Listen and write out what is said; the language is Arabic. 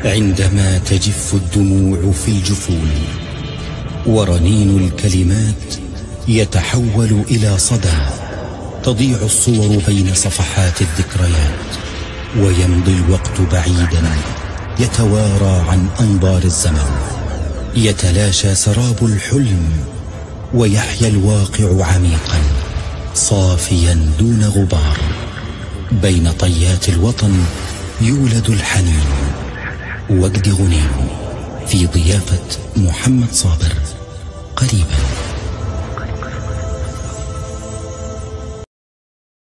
عندما تجف الدموع في الجفون ورنين الكلمات يتحول إلى صدى، تضيع الصور بين صفحات الذكريات، ويمضي الوقت بعيدا يتوارى عن أنظار الزمن، يتلاشى سراب الحلم ويحيا الواقع عميقا صافيا دون غبار. بين طيات الوطن يولد الحنين. وجد غنيم في ضيافة محمد صابر قريبا.